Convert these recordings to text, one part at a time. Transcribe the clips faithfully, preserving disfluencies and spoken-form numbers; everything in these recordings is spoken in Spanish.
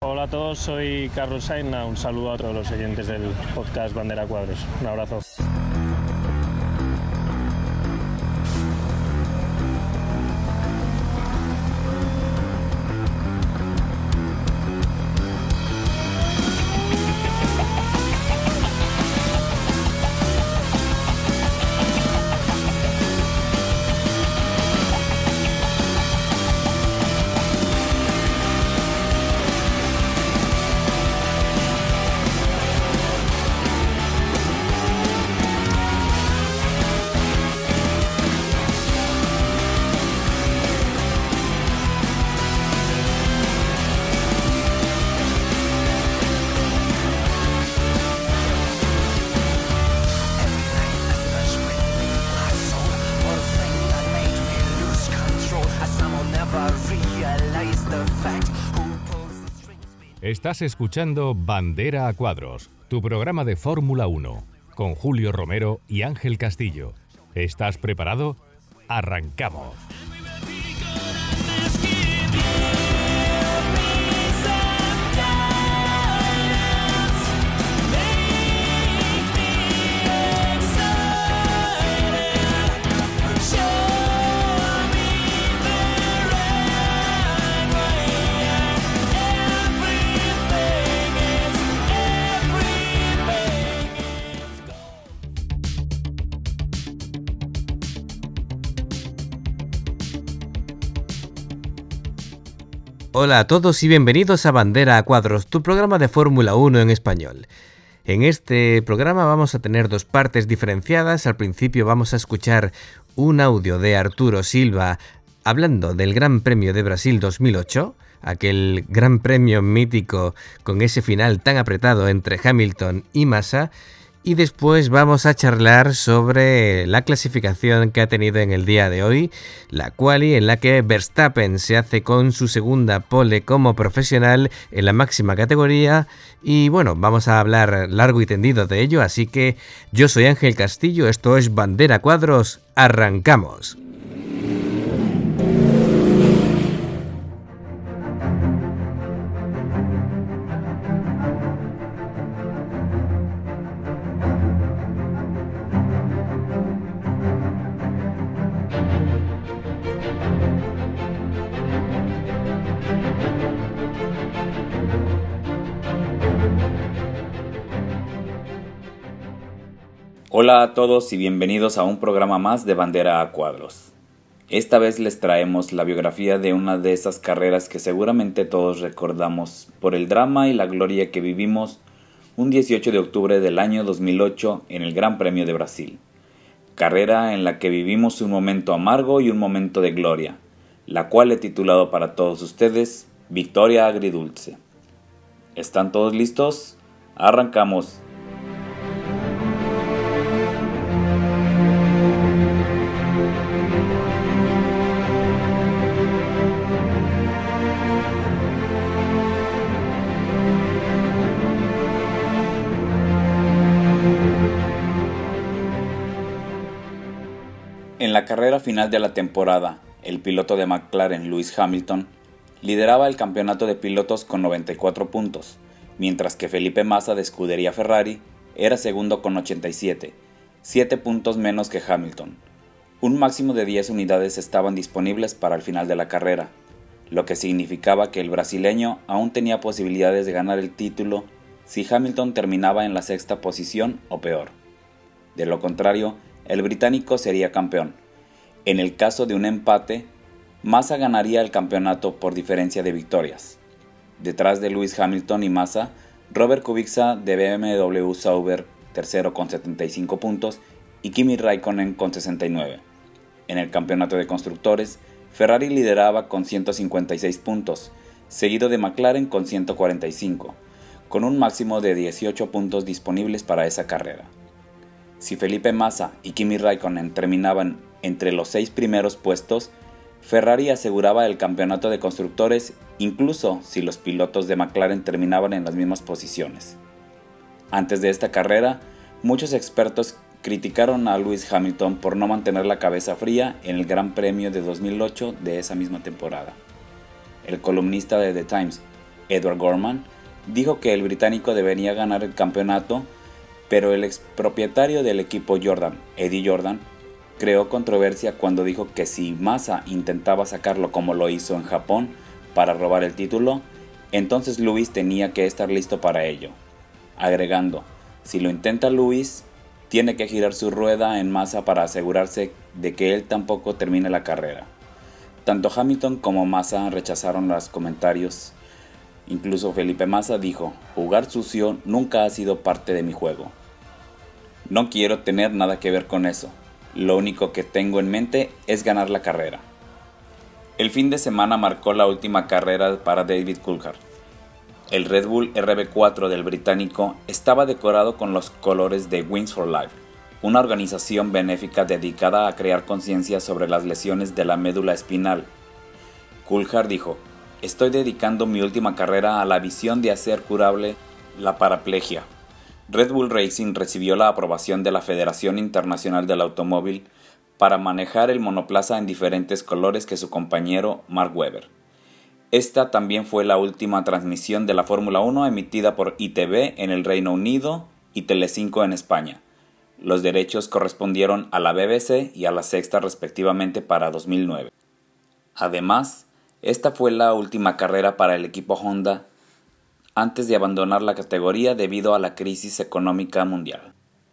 Hola a todos, soy Carlos Sainz. Un saludo a todos los oyentes del podcast Bandera Cuadros. Un abrazo. Estás escuchando Bandera a Cuadros, tu programa de Fórmula uno, con Julio Romero y Ángel Castillo. ¿Estás preparado? ¡Arrancamos! Hola a todos y bienvenidos a Bandera a Cuadros, tu programa de Fórmula uno en español. En este programa vamos a tener dos partes diferenciadas. Al principio vamos a escuchar un audio de Arturo Silva hablando del Gran Premio de Brasil dos mil ocho, aquel Gran Premio mítico con ese final tan apretado entre Hamilton y Massa. Y después vamos a charlar sobre la clasificación que ha tenido en el día de hoy, la quali en la que Verstappen se hace con su segunda pole como profesional en la máxima categoría. Y bueno, vamos a hablar largo y tendido de ello, así que yo soy Ángel Castillo, esto es Bandera Cuadros, ¡arrancamos! Hola a todos y bienvenidos a un programa más de Bandera a Cuadros. Esta vez les traemos la biografía de una de esas carreras que seguramente todos recordamos por el drama y la gloria que vivimos un dieciocho de octubre del año dos mil ocho en el Gran Premio de Brasil. Carrera en la que vivimos un momento amargo y un momento de gloria, la cual he titulado para todos ustedes Victoria Agridulce. ¿Están todos listos? ¡Arrancamos! En la carrera final de la temporada, el piloto de McLaren, Lewis Hamilton, lideraba el campeonato de pilotos con noventa y cuatro puntos, mientras que Felipe Massa de Scuderia Ferrari era segundo con ochenta y siete, siete puntos menos que Hamilton. Un máximo de diez unidades estaban disponibles para el final de la carrera, lo que significaba que el brasileño aún tenía posibilidades de ganar el título si Hamilton terminaba en la sexta posición o peor. De lo contrario, el británico sería campeón. En el caso de un empate, Massa ganaría el campeonato por diferencia de victorias. Detrás de Lewis Hamilton y Massa, Robert Kubica de B M W Sauber, tercero con setenta y cinco puntos, y Kimi Räikkönen con sesenta y nueve. En el campeonato de constructores, Ferrari lideraba con ciento cincuenta y seis puntos, seguido de McLaren con ciento cuarenta y cinco, con un máximo de dieciocho puntos disponibles para esa carrera. Si Felipe Massa y Kimi Räikkönen terminaban entre los seis primeros puestos, Ferrari aseguraba el campeonato de constructores incluso si los pilotos de McLaren terminaban en las mismas posiciones. Antes de esta carrera, muchos expertos criticaron a Lewis Hamilton por no mantener la cabeza fría en el Gran Premio de dos mil ocho de esa misma temporada. El columnista de The Times, Edward Gorman, dijo que el británico debería ganar el campeonato, pero el expropietario del equipo Jordan, Eddie Jordan, creó controversia cuando dijo que si Massa intentaba sacarlo como lo hizo en Japón para robar el título, entonces Lewis tenía que estar listo para ello, agregando: si lo intenta Lewis, tiene que girar su rueda en Massa para asegurarse de que él tampoco termine la carrera. Tanto Hamilton como Massa rechazaron los comentarios. Incluso Felipe Massa dijo: jugar sucio nunca ha sido parte de mi juego. No quiero tener nada que ver con eso. Lo único que tengo en mente es ganar la carrera. El fin de semana marcó la última carrera para David Coulthard. El Red Bull R B cuatro del británico estaba decorado con los colores de Wings for Life, una organización benéfica dedicada a crear conciencia sobre las lesiones de la médula espinal. Coulthard dijo: estoy dedicando mi última carrera a la visión de hacer curable la paraplegia. Red Bull Racing recibió la aprobación de la Federación Internacional del Automóvil para manejar el monoplaza en diferentes colores que su compañero Mark Webber. Esta también fue la última transmisión de la Fórmula uno emitida por I T V en el Reino Unido y Telecinco en España. Los derechos correspondieron a la B B C y a la Sexta respectivamente para dos mil nueve. Además, esta fue la última carrera para el equipo Honda antes de abandonar la categoría debido a la crisis económica mundial.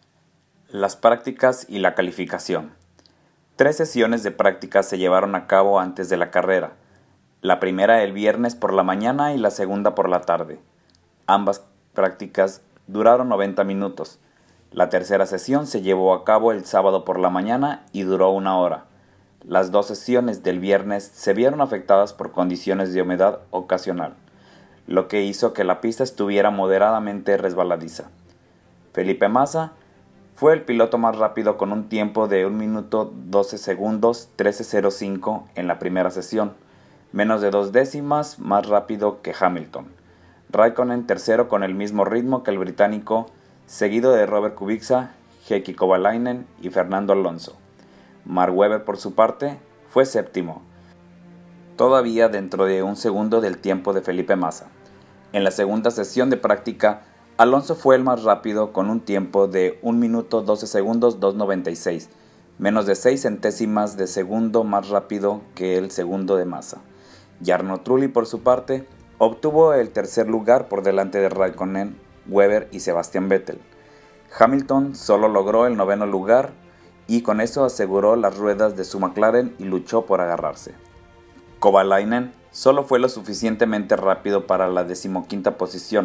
Las prácticas y la calificación. Tres sesiones de prácticas se llevaron a cabo antes de la carrera. La primera el viernes por la mañana y la segunda por la tarde. Ambas prácticas duraron noventa minutos. La tercera sesión se llevó a cabo el sábado por la mañana y duró una hora. Las dos sesiones del viernes se vieron afectadas por condiciones de humedad ocasional, lo que hizo que la pista estuviera moderadamente resbaladiza. Felipe Massa fue el piloto más rápido con un tiempo de un minuto doce segundos trece cero cinco en la primera sesión, menos de dos décimas más rápido que Hamilton. Raikkonen tercero con el mismo ritmo que el británico, seguido de Robert Kubica, Heikki Kovalainen y Fernando Alonso. Mark Webber, por su parte, fue séptimo, todavía dentro de un segundo del tiempo de Felipe Massa. En la segunda sesión de práctica, Alonso fue el más rápido con un tiempo de un minuto doce segundos dos noventa y seis, menos de seis centésimas de segundo más rápido que el segundo de Massa. Jarno Trulli, por su parte, obtuvo el tercer lugar por delante de Raikkonen, Webber y Sebastian Vettel. Hamilton solo logró el noveno lugar y con eso aseguró las ruedas de su McLaren y luchó por agarrarse. Kovalainen solo fue lo suficientemente rápido para la decimoquinta posición.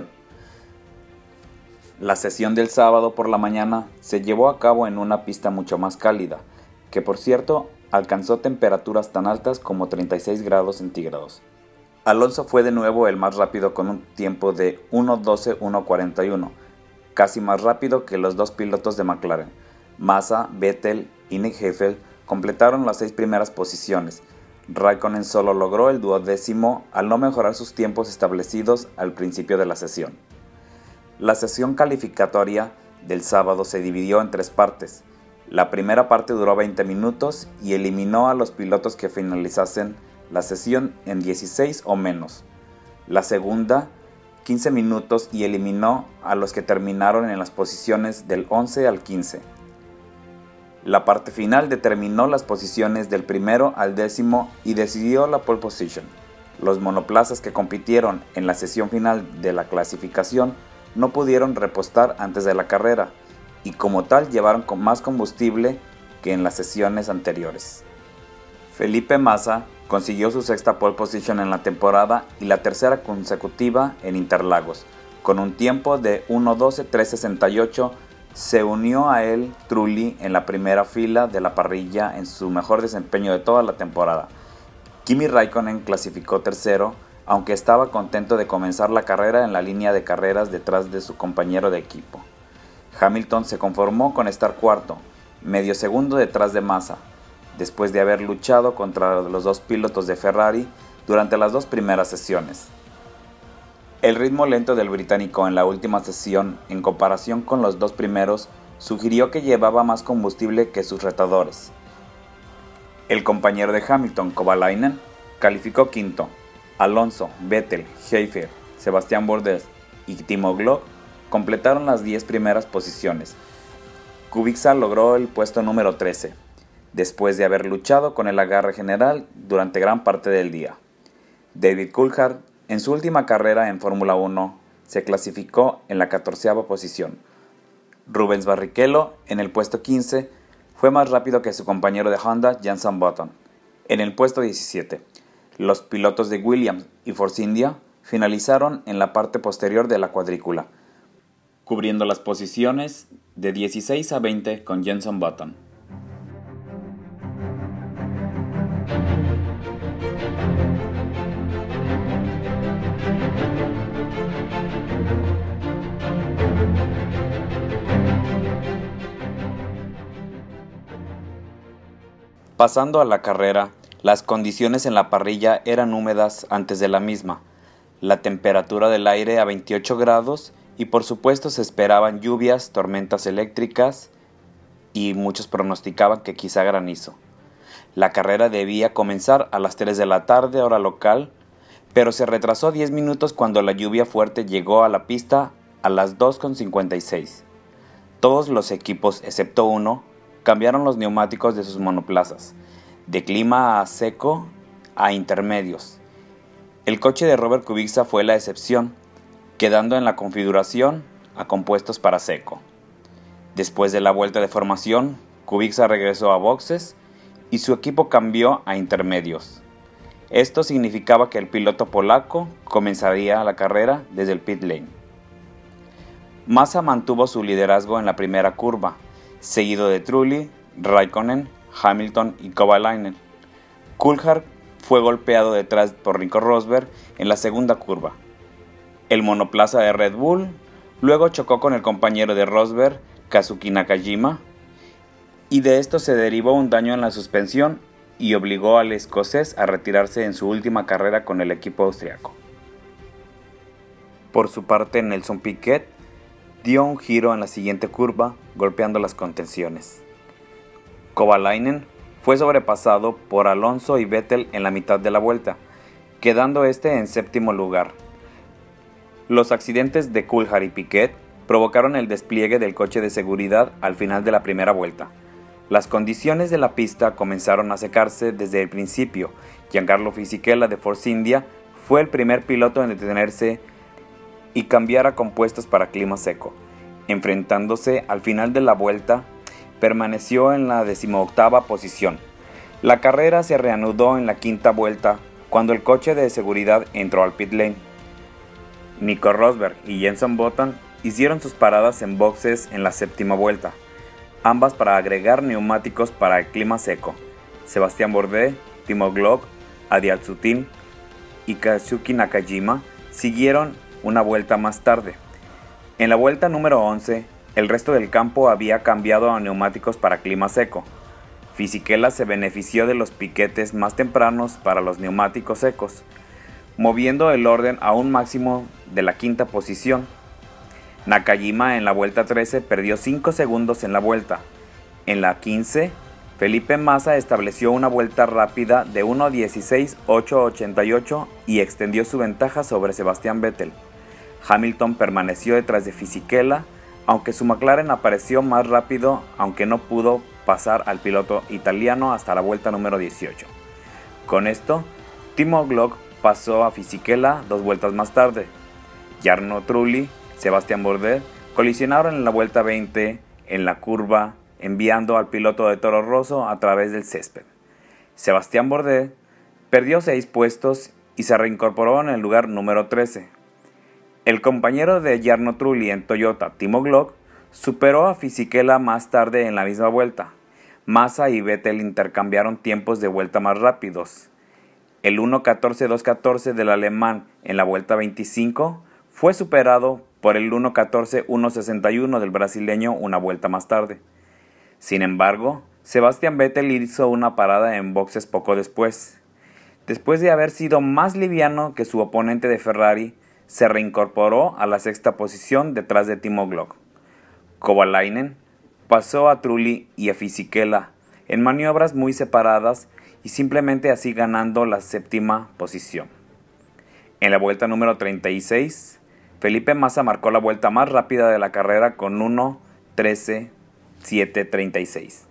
La sesión del sábado por la mañana se llevó a cabo en una pista mucho más cálida, que por cierto alcanzó temperaturas tan altas como treinta y seis grados centígrados. Alonso fue de nuevo el más rápido con un tiempo de uno doce uno cuarenta y uno, casi más rápido que los dos pilotos de McLaren. Massa, Vettel y Nick Heidfeld completaron las seis primeras posiciones. Raikkonen solo logró el duodécimo al no mejorar sus tiempos establecidos al principio de la sesión. La sesión calificatoria del sábado se dividió en tres partes. La primera parte duró veinte minutos y eliminó a los pilotos que finalizasen la sesión en dieciséis o menos. La segunda, quince minutos y eliminó a los que terminaron en las posiciones del once al quince. La parte final determinó las posiciones del primero al décimo y decidió la pole position. Los monoplazas que compitieron en la sesión final de la clasificación no pudieron repostar antes de la carrera y como tal llevaron con más combustible que en las sesiones anteriores. Felipe Massa consiguió su sexta pole position en la temporada y la tercera consecutiva en Interlagos. Con un tiempo de uno doce tres sesenta y ocho, se unió a él Trulli en la primera fila de la parrilla en su mejor desempeño de toda la temporada. Kimi Raikkonen clasificó tercero, aunque estaba contento de comenzar la carrera en la línea de carreras detrás de su compañero de equipo. Hamilton se conformó con estar cuarto, medio segundo detrás de Massa, después de haber luchado contra los dos pilotos de Ferrari durante las dos primeras sesiones. El ritmo lento del británico en la última sesión, en comparación con los dos primeros, sugirió que llevaba más combustible que sus retadores. El compañero de Hamilton, Kovalainen, calificó quinto. Alonso, Vettel, Heidfeld Sebastián Bourdais y Timo Glock completaron las diez primeras posiciones. Kubica logró el puesto número trece, después de haber luchado con el agarre general durante gran parte del día. David Coulthard, en su última carrera en Fórmula uno, se clasificó en la catorceava posición. Rubens Barrichello, en el puesto quince, fue más rápido que su compañero de Honda, Jenson Button, en el puesto diecisiete. Los pilotos de Williams y Force India finalizaron en la parte posterior de la cuadrícula, cubriendo las posiciones de dieciséis a veinte con Jenson Button. Pasando a la carrera, las condiciones en la parrilla eran húmedas antes de la misma, la temperatura del aire a veintiocho grados y por supuesto se esperaban lluvias, tormentas eléctricas y muchos pronosticaban que quizá granizo. La carrera debía comenzar a las tres de la tarde hora local, pero se retrasó diez minutos cuando la lluvia fuerte llegó a la pista a las dos con cincuenta y seis. Todos los equipos, excepto uno, cambiaron los neumáticos de sus monoplazas, de clima a seco a intermedios. El coche de Robert Kubica fue la excepción, quedando en la configuración a compuestos para seco. Después de la vuelta de formación, Kubica regresó a boxes y su equipo cambió a intermedios. Esto significaba que el piloto polaco comenzaría la carrera desde el pit lane. Massa mantuvo su liderazgo en la primera curva, seguido de Trulli, Raikkonen, Hamilton y Kovalainen. Coulthard fue golpeado detrás por Nico Rosberg en la segunda curva. El monoplaza de Red Bull luego chocó con el compañero de Rosberg, Kazuki Nakajima, y de esto se derivó un daño en la suspensión y obligó al escocés a retirarse en su última carrera con el equipo austriaco. Por su parte, Nelson Piquet dio un giro en la siguiente curva, golpeando las contenciones. Kovalainen fue sobrepasado por Alonso y Vettel en la mitad de la vuelta, quedando este en séptimo lugar. Los accidentes de Coulthard y Piquet provocaron el despliegue del coche de seguridad al final de la primera vuelta. Las condiciones de la pista comenzaron a secarse desde el principio. Giancarlo Fisichella de Force India fue el primer piloto en detenerse y cambiar a compuestos para clima seco. Enfrentándose al final de la vuelta, permaneció en la decimoctava posición. La carrera se reanudó en la quinta vuelta cuando el coche de seguridad entró al pit lane. Nico Rosberg y Jenson Button hicieron sus paradas en boxes en la séptima vuelta, ambas para agregar neumáticos para el clima seco. Sebastián Bourdais, Timo Glock, Adi Al-Zutin y Kazuki Nakajima siguieron una vuelta más tarde. En la vuelta número once, el resto del campo había cambiado a neumáticos para clima seco. Fisichella se benefició de los piquetes más tempranos para los neumáticos secos, moviendo el orden a un máximo de la quinta posición. Nakajima en la vuelta trece perdió cinco segundos en la vuelta. En la quince, Felipe Massa estableció una vuelta rápida de uno dieciséis ochocientos ochenta y ocho y extendió su ventaja sobre Sebastián Vettel. Hamilton permaneció detrás de Fisichella, aunque su McLaren apareció más rápido, aunque no pudo pasar al piloto italiano hasta la vuelta número dieciocho. Con esto, Timo Glock pasó a Fisichella dos vueltas más tarde. Jarno Trulli, Sebastián Bourdais colisionaron en la vuelta veinte en la curva, enviando al piloto de Toro Rosso a través del césped. Sebastián Bourdais perdió seis puestos y se reincorporó en el lugar número trece. El compañero de Jarno Trulli en Toyota, Timo Glock, superó a Fisichella más tarde en la misma vuelta. Massa y Vettel intercambiaron tiempos de vuelta más rápidos. El uno catorce dos catorce del alemán en la vuelta veinticinco fue superado por el uno catorce uno sesenta y uno del brasileño una vuelta más tarde. Sin embargo, Sebastián Vettel hizo una parada en boxes poco después. Después de haber sido más liviano que su oponente de Ferrari, se reincorporó a la sexta posición detrás de Timo Glock. Kovalainen pasó a Trulli y a Fisichella en maniobras muy separadas y simplemente así ganando la séptima posición. En la vuelta número treinta y seis, Felipe Massa marcó la vuelta más rápida de la carrera con uno trece siete treinta y seis.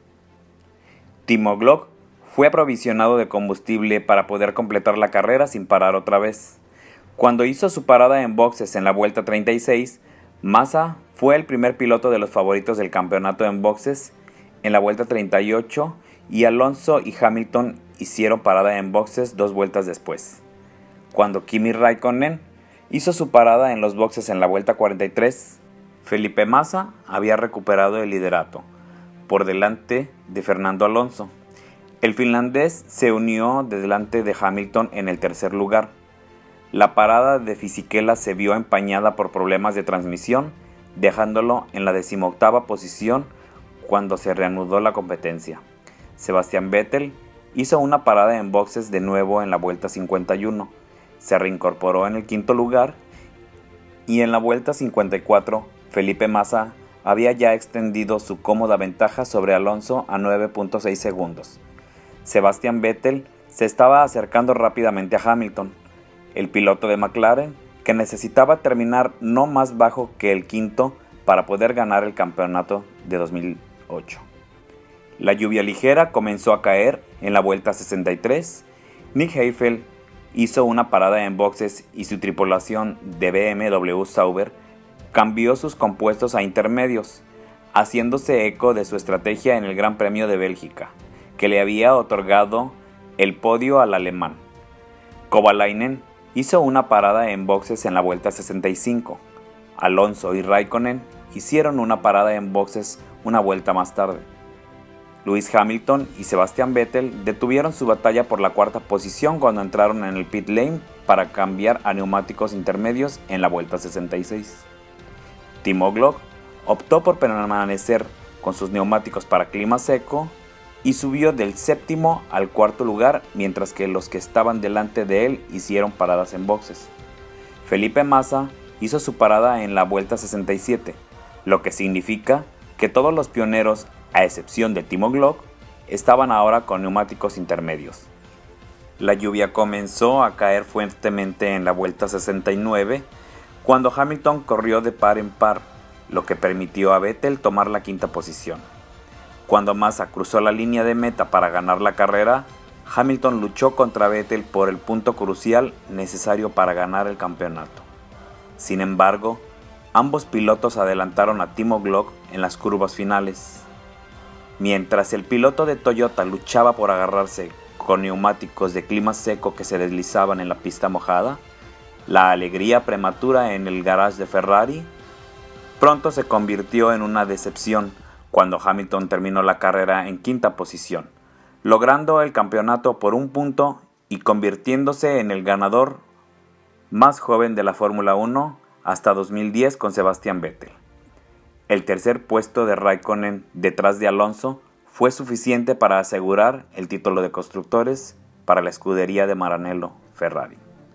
Timo Glock fue aprovisionado de combustible para poder completar la carrera sin parar otra vez. Cuando hizo su parada en boxes en la vuelta treinta y seis, Massa fue el primer piloto de los favoritos del campeonato en boxes en la vuelta treinta y ocho y Alonso y Hamilton hicieron parada en boxes dos vueltas después. Cuando Kimi Räikkönen hizo su parada en los boxes en la vuelta cuarenta y tres, Felipe Massa había recuperado el liderato, por delante de Fernando Alonso. El finlandés se unió delante de Hamilton en el tercer lugar. La parada de Fisichella se vio empañada por problemas de transmisión, dejándolo en la decimoctava posición cuando se reanudó la competencia. Sebastian Vettel hizo una parada en boxes de nuevo en la vuelta cincuenta y uno, se reincorporó en el quinto lugar y en la vuelta cincuenta y cuatro Felipe Massa había ya extendido su cómoda ventaja sobre Alonso a nueve punto seis segundos. Sebastian Vettel se estaba acercando rápidamente a Hamilton, el piloto de McLaren, que necesitaba terminar no más bajo que el quinto para poder ganar el campeonato de dos mil ocho. La lluvia ligera comenzó a caer en la vuelta sesenta y tres. Nick Heidfeld hizo una parada en boxes y su tripulación de B M W Sauber cambió sus compuestos a intermedios, haciéndose eco de su estrategia en el Gran Premio de Bélgica, que le había otorgado el podio al alemán. Kovalainen hizo una parada en boxes en la vuelta sesenta y cinco. Alonso y Räikkönen hicieron una parada en boxes una vuelta más tarde. Lewis Hamilton y Sebastian Vettel detuvieron su batalla por la cuarta posición cuando entraron en el pit lane para cambiar a neumáticos intermedios en la vuelta sesenta y seis. Timo Glock optó por permanecer con sus neumáticos para clima seco y subió del séptimo al cuarto lugar, mientras que los que estaban delante de él hicieron paradas en boxes. Felipe Massa hizo su parada en la vuelta sesenta y siete, lo que significa que todos los pioneros, a excepción de Timo Glock, estaban ahora con neumáticos intermedios. La lluvia comenzó a caer fuertemente en la vuelta sesenta y nueve, cuando Hamilton corrió de par en par, lo que permitió a Vettel tomar la quinta posición. Cuando Massa cruzó la línea de meta para ganar la carrera, Hamilton luchó contra Vettel por el punto crucial necesario para ganar el campeonato. Sin embargo, ambos pilotos adelantaron a Timo Glock en las curvas finales. Mientras el piloto de Toyota luchaba por agarrarse con neumáticos de clima seco que se deslizaban en la pista mojada, la alegría prematura en el garage de Ferrari pronto se convirtió en una decepción cuando Hamilton terminó la carrera en quinta posición, logrando el campeonato por un punto y convirtiéndose en el ganador más joven de la Fórmula uno hasta dos mil diez con Sebastian Vettel. El tercer puesto de Räikkönen detrás de Alonso fue suficiente para asegurar el título de constructores para la escudería de Maranello Ferrari.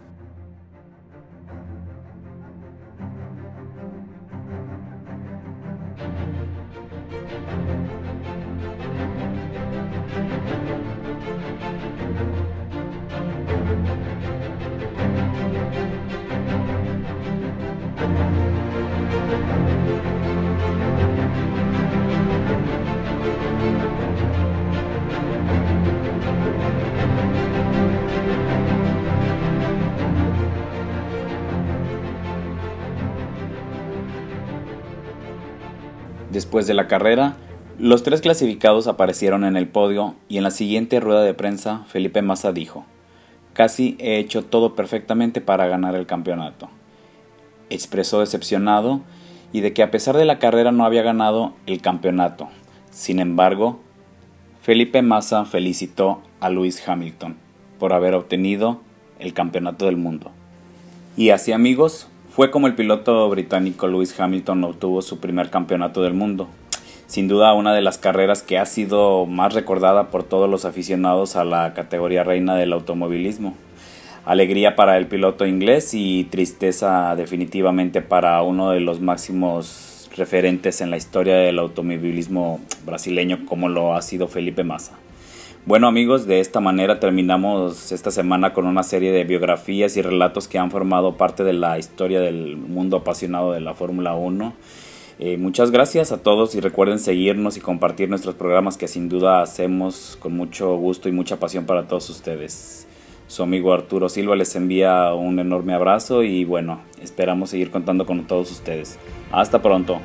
Después de la carrera, los tres clasificados aparecieron en el podio y en la siguiente rueda de prensa Felipe Massa dijo: «Casi he hecho todo perfectamente para ganar el campeonato». Expresó decepcionado y de que a pesar de la carrera no había ganado el campeonato. Sin embargo, Felipe Massa felicitó a Lewis Hamilton por haber obtenido el campeonato del mundo. Y así, amigos, fue como el piloto británico Lewis Hamilton obtuvo su primer campeonato del mundo. Sin duda una de las carreras que ha sido más recordada por todos los aficionados a la categoría reina del automovilismo. Alegría para el piloto inglés y tristeza definitivamente para uno de los máximos referentes en la historia del automovilismo brasileño como lo ha sido Felipe Massa. Bueno amigos, de esta manera terminamos esta semana con una serie de biografías y relatos que han formado parte de la historia del mundo apasionado de la Fórmula uno. Eh, muchas gracias a todos y recuerden seguirnos y compartir nuestros programas que sin duda hacemos con mucho gusto y mucha pasión para todos ustedes. Su amigo Arturo Silva les envía un enorme abrazo y bueno, esperamos seguir contando con todos ustedes. Hasta pronto.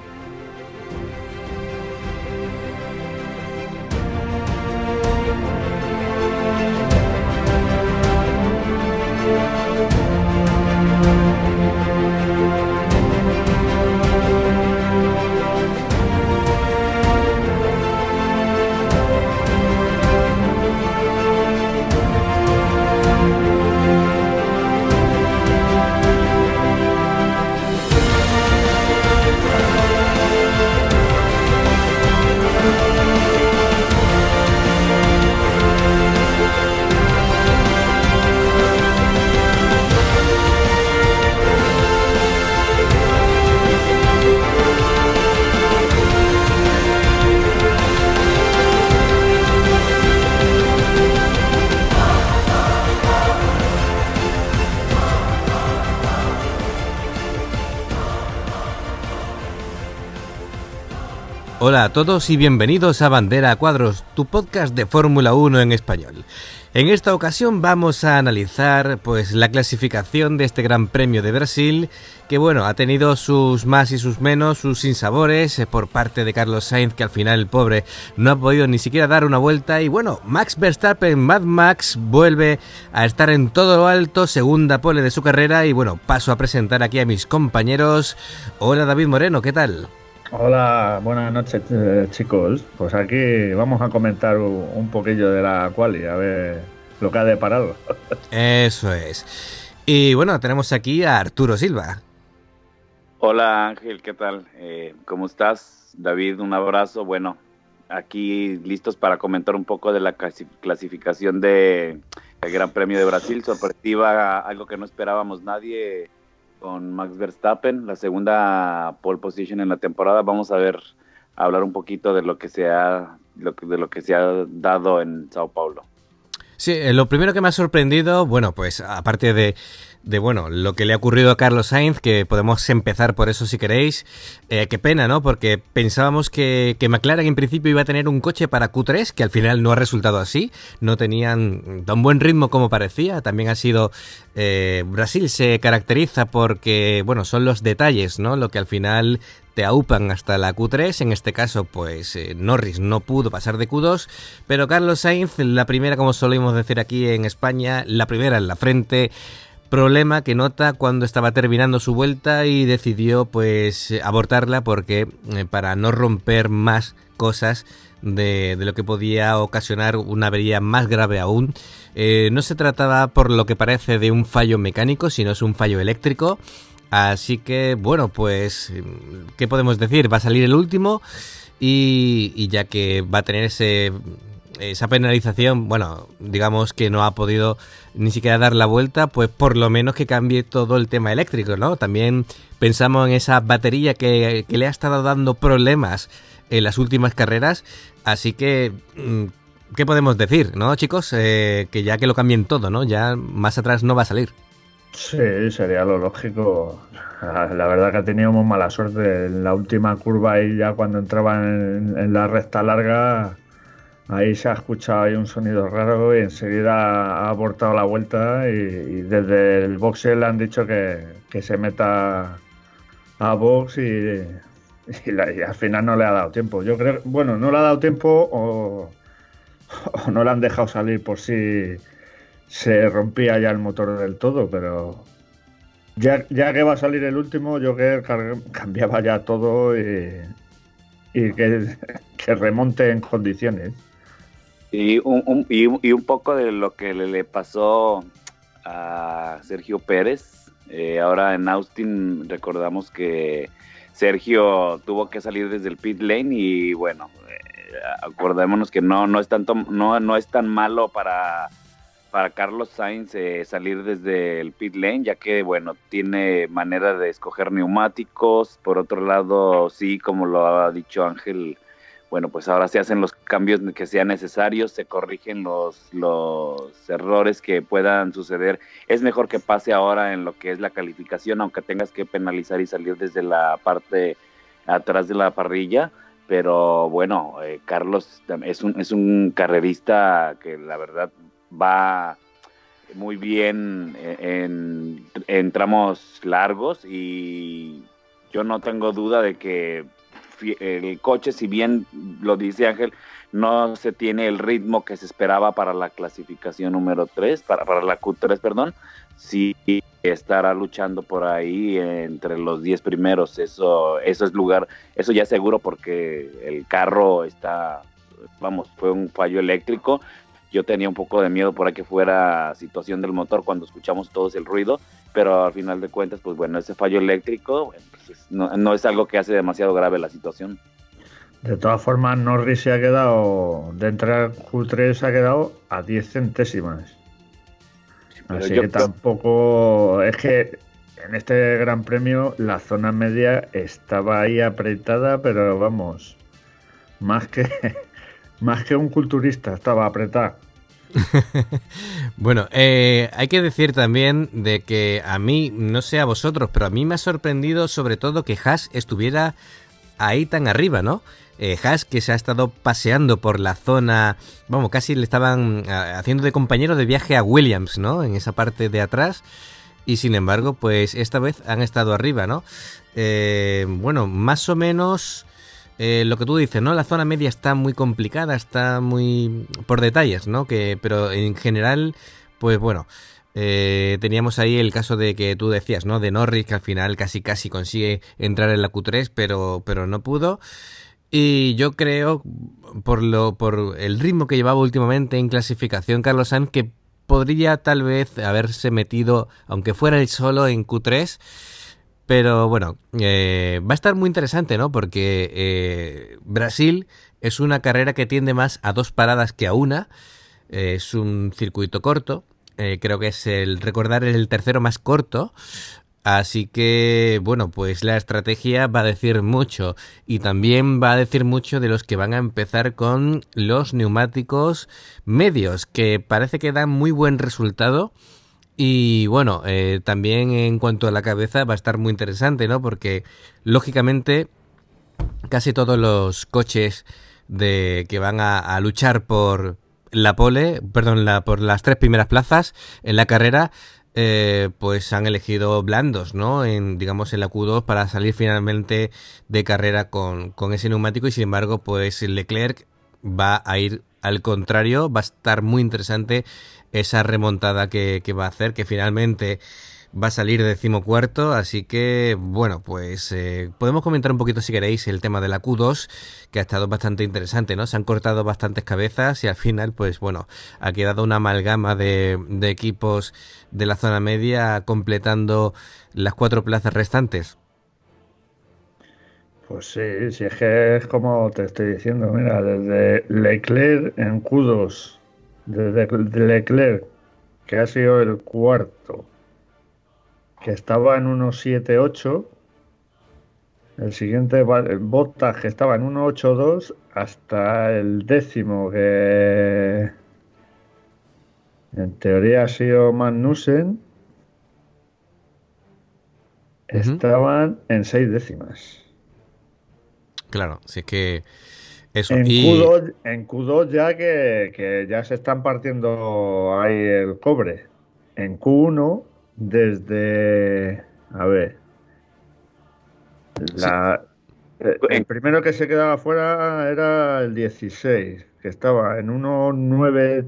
Hola a todos y bienvenidos a Bandera a Cuadros, tu podcast de Fórmula uno en español. En esta ocasión vamos a analizar pues la clasificación de este Gran Premio de Brasil, que bueno, ha tenido sus más y sus menos, sus sinsabores eh, por parte de Carlos Sainz, que al final el pobre no ha podido ni siquiera dar una vuelta, y bueno, Max Verstappen, Mad Max, vuelve a estar en todo lo alto, segunda pole de su carrera, y bueno, paso a presentar aquí a mis compañeros. Hola David Moreno, ¿qué tal? Hola, buenas noches eh, chicos. Pues aquí vamos a comentar un, un poquillo de la quali, a ver lo que ha deparado. Eso es. Y bueno, tenemos aquí a Arturo Silva. Hola Ángel, ¿qué tal? Eh, ¿Cómo estás? David, un abrazo. Bueno, aquí listos para comentar un poco de la clasificación del Gran Premio de Brasil. Sorpresiva, algo que no esperábamos nadie, con Max Verstappen, la segunda pole position en la temporada. Vamos a ver, a hablar un poquito de lo que se ha, lo que, de lo que se ha dado en Sao Paulo. Sí, lo primero que me ha sorprendido, bueno, pues aparte de, de bueno, lo que le ha ocurrido a Carlos Sainz, que podemos empezar por eso si queréis, eh, qué pena, ¿no? Porque pensábamos que, que McLaren en principio iba a tener un coche para Q tres, que al final no ha resultado así, no tenían tan buen ritmo como parecía. También ha sido, eh, Brasil se caracteriza porque, bueno, son los detalles, ¿no? Lo que al final te aupan hasta la Q tres, en este caso pues eh, Norris no pudo pasar de Q dos, pero Carlos Sainz, la primera, como solemos decir aquí en España, la primera en la frente. Problema que nota cuando estaba terminando su vuelta y decidió pues abortarla porque eh, para no romper más cosas de, de lo que podía ocasionar una avería más grave aún. Eh, no se trataba, por lo que parece, de un fallo mecánico, sino es un fallo eléctrico. Así que, bueno, pues, ¿qué podemos decir? Va a salir el último y, y ya que va a tener ese, esa penalización, bueno, digamos que no ha podido ni siquiera dar la vuelta, pues por lo menos que cambie todo el tema eléctrico, ¿no? También pensamos en esa batería que, que le ha estado dando problemas en las últimas carreras, así que, ¿qué podemos decir, no, chicos? Eh, que ya que lo cambien todo, ¿no? Ya más atrás no va a salir. Sí, sería lo lógico. La verdad que ha tenido muy mala suerte en la última curva y ya cuando entraban en, en la recta larga, ahí se ha escuchado ahí un sonido raro y enseguida ha abortado la vuelta y, y desde el boxe le han dicho que, que se meta a box y, y, la, y al final no le ha dado tiempo. Yo creo, bueno, no le ha dado tiempo o, o no le han dejado salir por si se rompía ya el motor del todo, pero ya, ya que va a salir el último, yo que cambiaba ya todo y, y que, que remonte en condiciones. Y un, un, y, y un poco de lo que le, le pasó a Sergio Pérez, eh, ahora en Austin recordamos que Sergio tuvo que salir desde el pit lane y bueno, eh, acordémonos que no, no, es tanto, no, no es tan malo para... para Carlos Sainz eh, salir desde el pit lane, ya que, bueno, tiene manera de escoger neumáticos. Por otro lado, sí, como lo ha dicho Ángel, bueno, pues ahora se hacen los cambios que sean necesarios, se corrigen los, los errores que puedan suceder. Es mejor que pase ahora en lo que es la calificación, aunque tengas que penalizar y salir desde la parte atrás de la parrilla, pero bueno, eh, Carlos es un, es un carrerista que la verdad va muy bien en, en tramos largos, y yo no tengo duda de que el coche, si bien lo dice Ángel, no se tiene el ritmo que se esperaba para la clasificación número tres, para, para la Q tres, perdón, sí estará luchando por ahí entre los diez primeros. Eso, eso es lugar, eso ya seguro, porque el carro está, vamos, fue un fallo eléctrico. Yo tenía un poco de miedo por ahí que fuera situación del motor cuando escuchamos todos el ruido, pero al final de cuentas, pues bueno, ese fallo eléctrico pues, no, no es algo que hace demasiado grave la situación. De todas formas, Norris se ha quedado, de entrar Q tres se ha quedado a diez centésimas. Sí, así yo, que tampoco, es que en este Gran Premio la zona media estaba ahí apretada, pero vamos, más que, más que un culturista estaba apretada. Bueno, eh, hay que decir también de que a mí, no sé a vosotros, pero a mí me ha sorprendido sobre todo que Haas estuviera ahí tan arriba, ¿no? Eh, Haas, que se ha estado paseando por la zona, vamos, casi le estaban haciendo de compañero de viaje a Williams, ¿no? En esa parte de atrás, y sin embargo, pues esta vez han estado arriba, ¿no? Eh, bueno, más o menos... Eh, lo que tú dices, ¿no? La zona media está muy complicada, está muy por detalles, ¿no? Que, pero en general, pues bueno, eh, teníamos ahí el caso de que tú decías, ¿no? De Norris, que al final casi casi consigue entrar en la Q tres, pero, pero no pudo. Y yo creo, por lo, por el ritmo que llevaba últimamente en clasificación Carlos Sainz, que podría tal vez haberse metido, aunque fuera él solo, en Q tres. Pero bueno, eh, va a estar muy interesante, ¿no? Porque eh, Brasil es una carrera que tiende más a dos paradas que a una. Eh, es un circuito corto. Eh, creo que es el, recordar, el tercero más corto. Así que, bueno, pues la estrategia va a decir mucho. Y también va a decir mucho de los que van a empezar con los neumáticos medios, que parece que dan muy buen resultado. Y bueno, eh, también en cuanto a la cabeza va a estar muy interesante, ¿no? Porque lógicamente casi todos los coches de que van a, a luchar por la pole, perdón, la, por las tres primeras plazas en la carrera, eh, pues han elegido blandos, ¿no? En, digamos, en la Q dos para salir finalmente de carrera con, con ese neumático, y sin embargo, pues Leclerc va a ir al contrario. Va a estar muy interesante esa remontada que, que va a hacer, que finalmente va a salir decimocuarto. Así que, bueno, pues eh, podemos comentar un poquito, si queréis, el tema de la Q dos, que ha estado bastante interesante, ¿no? Se han cortado bastantes cabezas y al final, pues bueno, ha quedado una amalgama de, de equipos de la zona media completando las cuatro plazas restantes. Pues sí, si es que es como te estoy diciendo, mira, desde Leclerc en Q dos, desde Leclerc, que ha sido el cuarto, que estaba en uno siete ocho, el siguiente Bottas, que estaba en uno ocho dos, hasta el décimo, que en teoría ha sido Magnussen, uh-huh. Estaban en seis décimas. Claro, si es que eso. En, y... Q dos, en Q dos ya que, que ya se están partiendo ahí el cobre. En Q uno, desde... A ver... La, sí. El primero que se quedaba fuera era el dieciséis, que estaba en uno nueve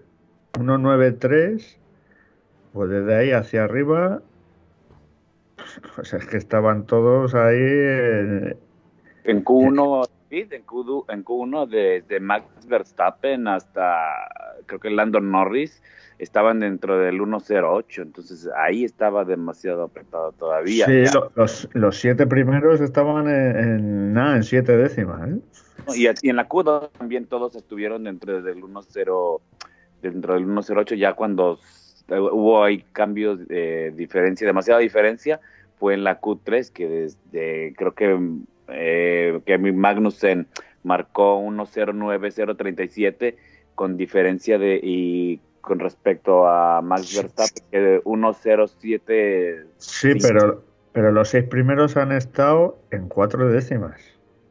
tres. Pues desde ahí hacia arriba... Pues es que estaban todos ahí... En, en Q uno... En, Q, en Q uno, desde Max Verstappen hasta creo que Lando Norris estaban dentro del uno cero ocho, entonces ahí estaba demasiado apretado todavía. Sí, lo, los, los siete primeros estaban en, en nada, en siete décimas, ¿eh? Y, y en la Q dos también todos estuvieron dentro del uno cero, dentro del uno cero ocho, ya cuando hubo ahí cambios de diferencia, demasiada diferencia, fue en la Q tres, que desde creo que Eh, que Magnussen marcó uno cero nueve cero treinta y siete con diferencia de y con respecto a Max Verstappen que uno cero siete. Sí, pero, pero los seis primeros han estado en cuatro décimas.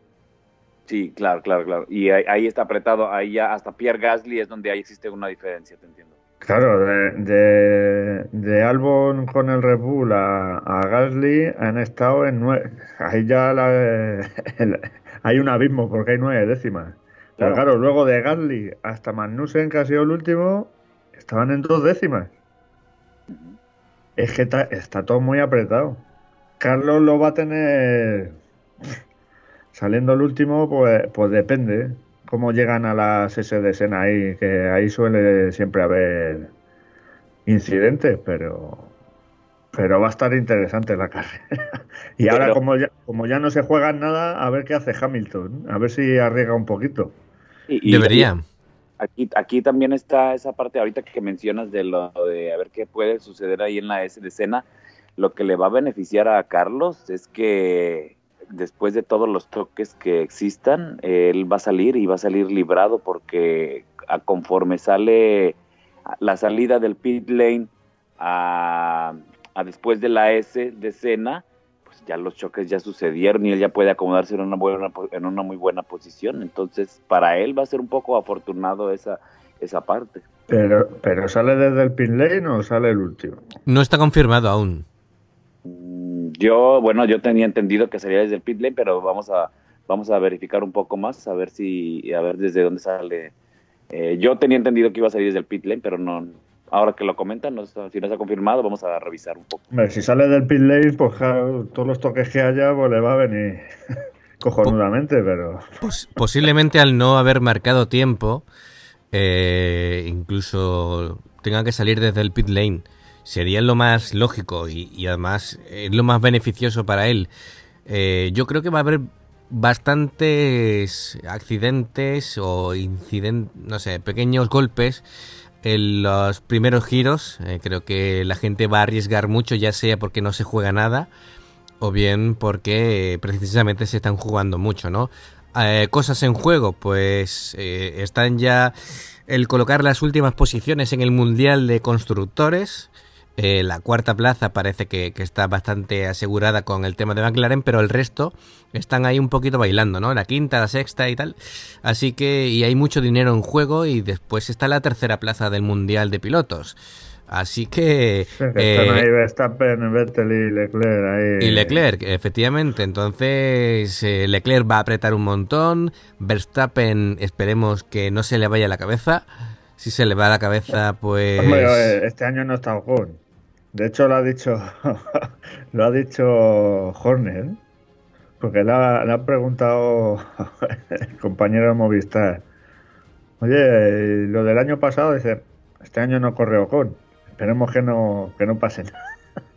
Sí, claro, claro, claro. Y ahí, ahí está apretado, ahí ya hasta Pierre Gasly es donde ahí existe una diferencia, te entiendo. Claro, de, de, de Albon con el Red Bull a, a Gasly han estado en nueve. Ahí ya la, el, hay un abismo porque hay nueve décimas. Pero Claro. claro, luego de Gasly hasta Magnussen, que ha sido el último, estaban en dos décimas. Uh-huh. Es que ta, está todo muy apretado. Carlos lo va a tener saliendo el último, pues, pues depende cómo llegan a las S de Sena ahí, que ahí suele siempre haber incidentes, pero pero va a estar interesante la carrera. Y ahora, Pero, como ya, como ya no se juega nada, a ver qué hace Hamilton, a ver si arriesga un poquito. y, y Debería. Aquí, aquí también está esa parte ahorita que mencionas de lo de a ver qué puede suceder ahí en la S de Sena. Lo que le va a beneficiar a Carlos es que después de todos los toques que existan, él va a salir y va a salir librado porque a conforme sale la salida del pit lane a, a después de la S de Sena, pues ya los choques ya sucedieron y él ya puede acomodarse en una buena, en una muy buena posición. Entonces, para él va a ser un poco afortunado esa, esa parte. Pero, pero ¿sale desde el pit lane o sale el último? No está confirmado aún. Yo, bueno, yo tenía entendido que sería desde el pit lane, pero vamos a, vamos a verificar un poco más, a ver si, a ver desde dónde sale. Eh, yo tenía entendido que iba a salir desde el pit lane, pero no, ahora que lo comentan, no, si no se ha confirmado, vamos a revisar un poco. Hombre, si sale del pit lane, pues claro, todos los toques que haya, pues le va a venir cojonudamente, pero... Pos posiblemente al no haber marcado tiempo, eh, incluso tenga que salir desde el pit lane. Sería lo más lógico y, y además es lo más beneficioso para él. Eh, yo creo que va a haber bastantes accidentes o incidentes, no sé, pequeños golpes en los primeros giros. Eh, creo que la gente va a arriesgar mucho, ya sea porque no se juega nada o bien porque precisamente se están jugando mucho, ¿no? Eh, cosas en juego, pues eh, están ya el colocar las últimas posiciones en el Mundial de Constructores. Eh, la cuarta plaza parece que, que está bastante asegurada con el tema de McLaren, pero el resto están ahí un poquito bailando, ¿no? La quinta, la sexta y tal. Así que, y hay mucho dinero en juego y después está la tercera plaza del Mundial de Pilotos. Así que... Sí, que eh, están ahí Verstappen, Vettel y Leclerc ahí. Y Leclerc, efectivamente. Entonces, eh, Leclerc va a apretar un montón. Verstappen, esperemos que no se le vaya la cabeza. Si se le va la cabeza, pues... Hombre, este año no está Ocon. De hecho, lo ha dicho lo ha dicho Horner, porque le ha, le ha preguntado el compañero de Movistar. Oye, lo del año pasado, dice, este año no corre Ocon. Esperemos que no, que no pase nada.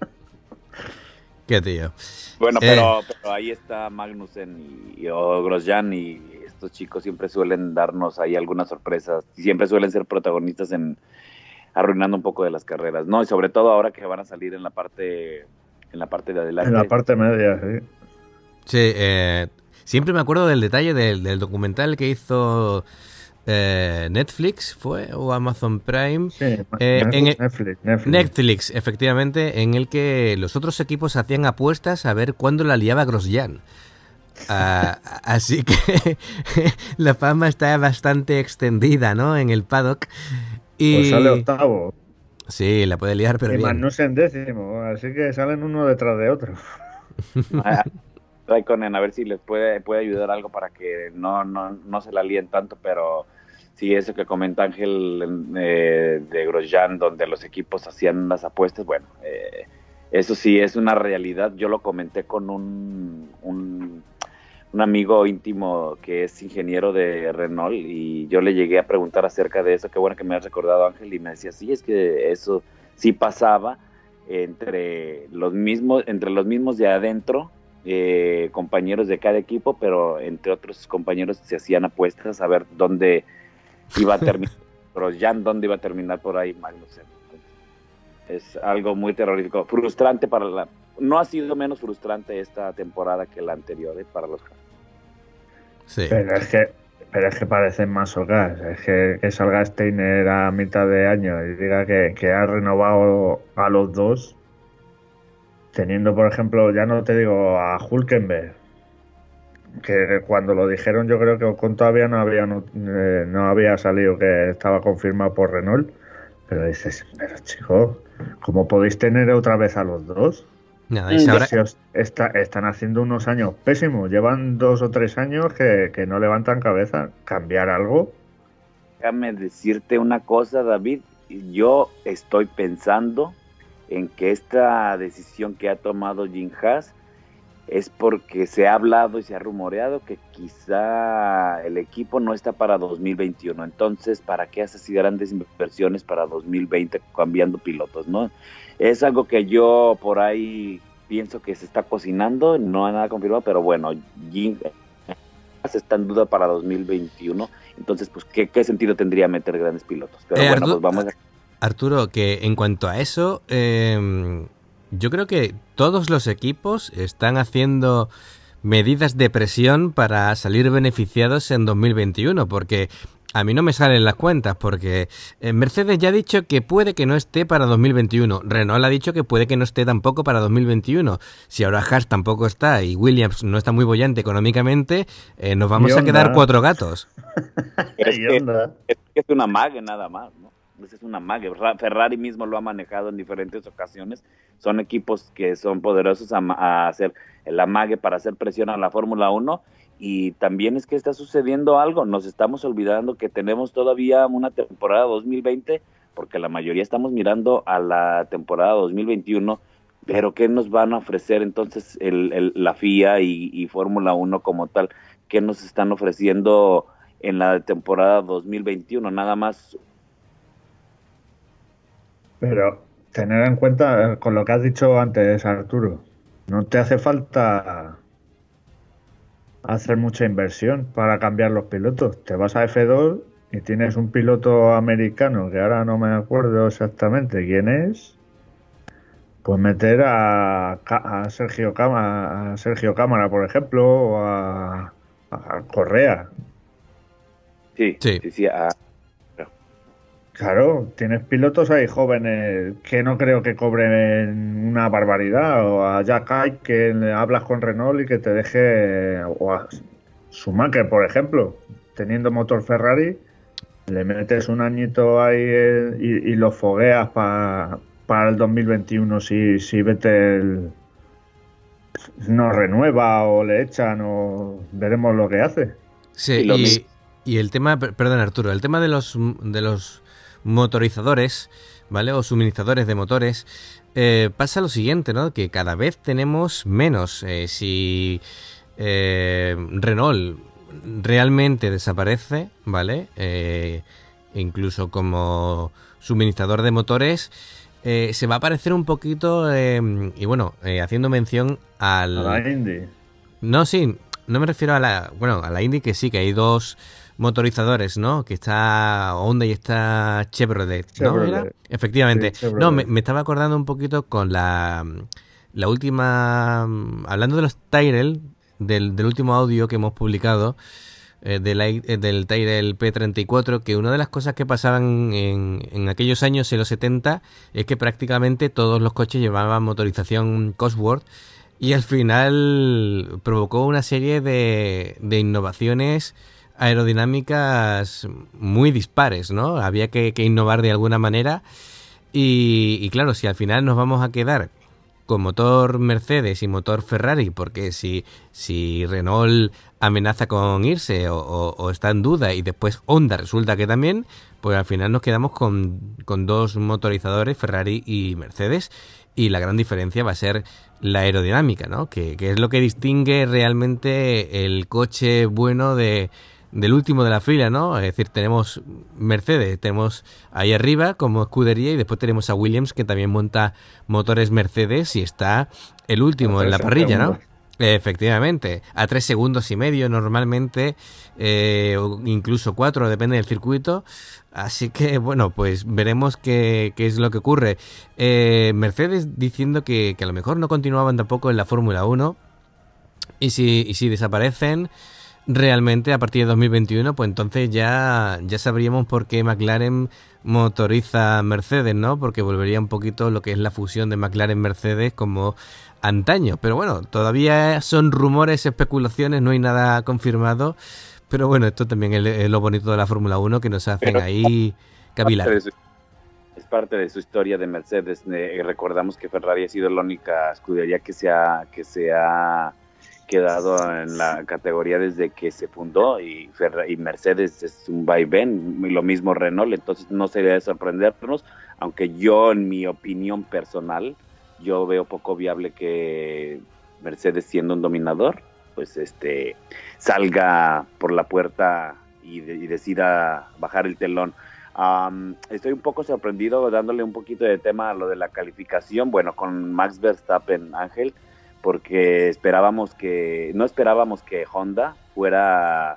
Qué tío. Bueno, Eh. pero, pero ahí está Magnussen y, y o Grosjean y estos chicos siempre suelen darnos ahí algunas sorpresas y siempre suelen ser protagonistas en arruinando un poco de las carreras, ¿no? Y sobre todo ahora que van a salir en la parte en la parte de adelante. En la parte media, sí. Sí, eh, siempre me acuerdo del detalle del, del documental que hizo eh, Netflix, ¿fue? O Amazon Prime. Sí, Eh, en el- Netflix, Netflix. Netflix, efectivamente, en el que los otros equipos hacían apuestas a ver cuándo la liaba Grosjean. Ah, así que la fama está bastante extendida, ¿no? En el paddock. Y... Pues sale octavo. Sí, la puede liar, pero Y bien. Magnussen décimo, así que salen uno detrás de otro. Ah, Raikkonen, a ver si les puede, puede ayudar algo para que no, no, no se la líen tanto, pero sí, eso que comenta Ángel eh, de Grosjean, donde los equipos hacían las apuestas, bueno, eh, eso sí es una realidad. Yo lo comenté con un, un, un amigo íntimo que es ingeniero de Renault y yo le llegué a preguntar acerca de eso. Qué bueno que me has recordado, Ángel, y me decía, sí, es que eso sí pasaba entre los mismos, entre los mismos de adentro, eh, compañeros de cada equipo, pero entre otros compañeros se hacían apuestas a ver dónde iba a terminar Grosjean, dónde iba a terminar por ahí Magnussen. Es algo muy terrorífico, frustrante para la... No ha sido menos frustrante esta temporada que la anterior, ¿eh? Para los... Sí. Pero es que, pero es que parecen más socas. Es que, que salga Steiner a mitad de año y diga que, que ha renovado a los dos, teniendo, por ejemplo, ya no te digo a Hülkenberg, que cuando lo dijeron yo creo que Ocon todavía no había no, eh, no había salido que estaba confirmado por Renault, pero dices, pero chico, ¿cómo podéis tener otra vez a los dos? Nada, y ahora... Si os está, están haciendo unos años pésimos, llevan dos o tres años que, que no levantan cabeza. ¿Cambiar algo? Déjame decirte una cosa, David, yo estoy pensando en que esta decisión que ha tomado Jim Haas es porque se ha hablado y se ha rumoreado que quizá el equipo no está para dos mil veintiuno, entonces ¿para qué haces así grandes inversiones para dos mil veinte cambiando pilotos, no? Es algo que yo por ahí pienso que se está cocinando, no hay nada confirmado, pero bueno, Jim está en duda para dos mil veintiuno, entonces pues ¿qué, qué sentido tendría meter grandes pilotos? Pero eh, bueno, Arturo, pues vamos a... Arturo, que en cuanto a eso, eh, yo creo que todos los equipos están haciendo medidas de presión para salir beneficiados en dos mil veintiuno, porque a mí no me salen las cuentas, porque Mercedes ya ha dicho que puede que no esté para dos mil veintiuno, Renault ha dicho que puede que no esté tampoco para dos mil veintiuno, si ahora Haas tampoco está y Williams no está muy bollante económicamente, eh, nos vamos a quedar cuatro gatos. Es que, es que es una mague nada más, ¿no? Es una mague. Ferrari mismo lo ha manejado en diferentes ocasiones. Son equipos que son poderosos a, a hacer el amague para hacer presión a la Fórmula uno. Y también es que está sucediendo algo. Nos estamos olvidando que tenemos todavía una temporada dos mil veinte, porque la mayoría estamos mirando a la temporada dos mil veintiuno. Pero ¿qué nos van a ofrecer entonces el, el, la F I A y, y Fórmula uno como tal? ¿Qué nos están ofreciendo en la temporada dos mil veintiuno? Nada más. Pero tener en cuenta con lo que has dicho antes, Arturo, no te hace falta hacer mucha inversión para cambiar los pilotos. Te vas a F dos y tienes un piloto americano, que ahora no me acuerdo exactamente quién es, pues meter a, a Sergio Cámara, a Sergio Cámara, por ejemplo, o a, a Correa. Sí, sí, sí, sí a... Claro, tienes pilotos ahí jóvenes que no creo que cobren una barbaridad, o a Jack Hyde que le hablas con Renault y que te deje, o a Schumacher, por ejemplo, teniendo motor Ferrari, le metes un añito ahí eh, y, y lo fogueas pa, para el dos mil veintiuno si, si Vettel no renueva o le echan, o veremos lo que hace. Sí, y, y el tema, perdón Arturo, el tema de los de los motorizadores, ¿vale? O suministradores de motores, eh, pasa lo siguiente, ¿no? Que cada vez tenemos menos. Eh, si eh, Renault realmente desaparece, ¿vale? Eh, incluso como suministrador de motores, eh, se va a parecer un poquito, eh, y bueno, eh, haciendo mención al... A la Indy. No, sí, no me refiero a la... Bueno, a la Indy, que sí, que hay dos motorizadores, ¿no? Que está Honda y está Chevrolet, ¿no? Chevrolet. ¿Era? Efectivamente. Sí, no, me, me estaba acordando un poquito con la, la última... Hablando de los Tyrrell, del, del último audio que hemos publicado, eh, de la, eh, del Tyrrell P treinta y cuatro, que una de las cosas que pasaban en, en aquellos años, en los setenta, es que prácticamente todos los coches llevaban motorización Cosworth, y al final provocó una serie de, de innovaciones aerodinámicas muy dispares, ¿no? Había que, que innovar de alguna manera y, y claro, si al final nos vamos a quedar con motor Mercedes y motor Ferrari, porque si, si Renault amenaza con irse o, o, o está en duda y después Honda resulta que también, pues al final nos quedamos con, con dos motorizadores, Ferrari y Mercedes, y la gran diferencia va a ser la aerodinámica, ¿no? Que, que es lo que distingue realmente el coche bueno de... del último de la fila, ¿no? Es decir, tenemos Mercedes, tenemos ahí arriba como escudería y después tenemos a Williams que también monta motores Mercedes y está el último en la parrilla, ¿no? Efectivamente, a tres segundos y medio normalmente, eh, o incluso cuatro, depende del circuito. Así que, bueno, pues veremos qué, qué es lo que ocurre. Eh, Mercedes diciendo que, que a lo mejor no continuaban tampoco en la Fórmula uno y si, y si desaparecen... realmente a partir de dos mil veintiuno, pues entonces ya, ya sabríamos por qué McLaren motoriza Mercedes, ¿no? Porque volvería un poquito lo que es la fusión de McLaren-Mercedes como antaño. Pero bueno, todavía son rumores, especulaciones, no hay nada confirmado. Pero bueno, esto también es, es lo bonito de la Fórmula uno, que nos hacen Pero, ahí cavilar. Es parte de su historia de Mercedes. Eh, recordamos que Ferrari ha sido la única escudería que se ha, que se ha quedado en la categoría desde que se fundó, y, Ferrari, y Mercedes es un vaivén, y lo mismo Renault, entonces no sería de sorprendernos, aunque yo, en mi opinión personal, yo veo poco viable que Mercedes, siendo un dominador, pues este salga por la puerta y, de, y decida bajar el telón. Um, estoy un poco sorprendido, dándole un poquito de tema a lo de la calificación, bueno, con Max Verstappen, Ángel, porque esperábamos que, no esperábamos que Honda fuera,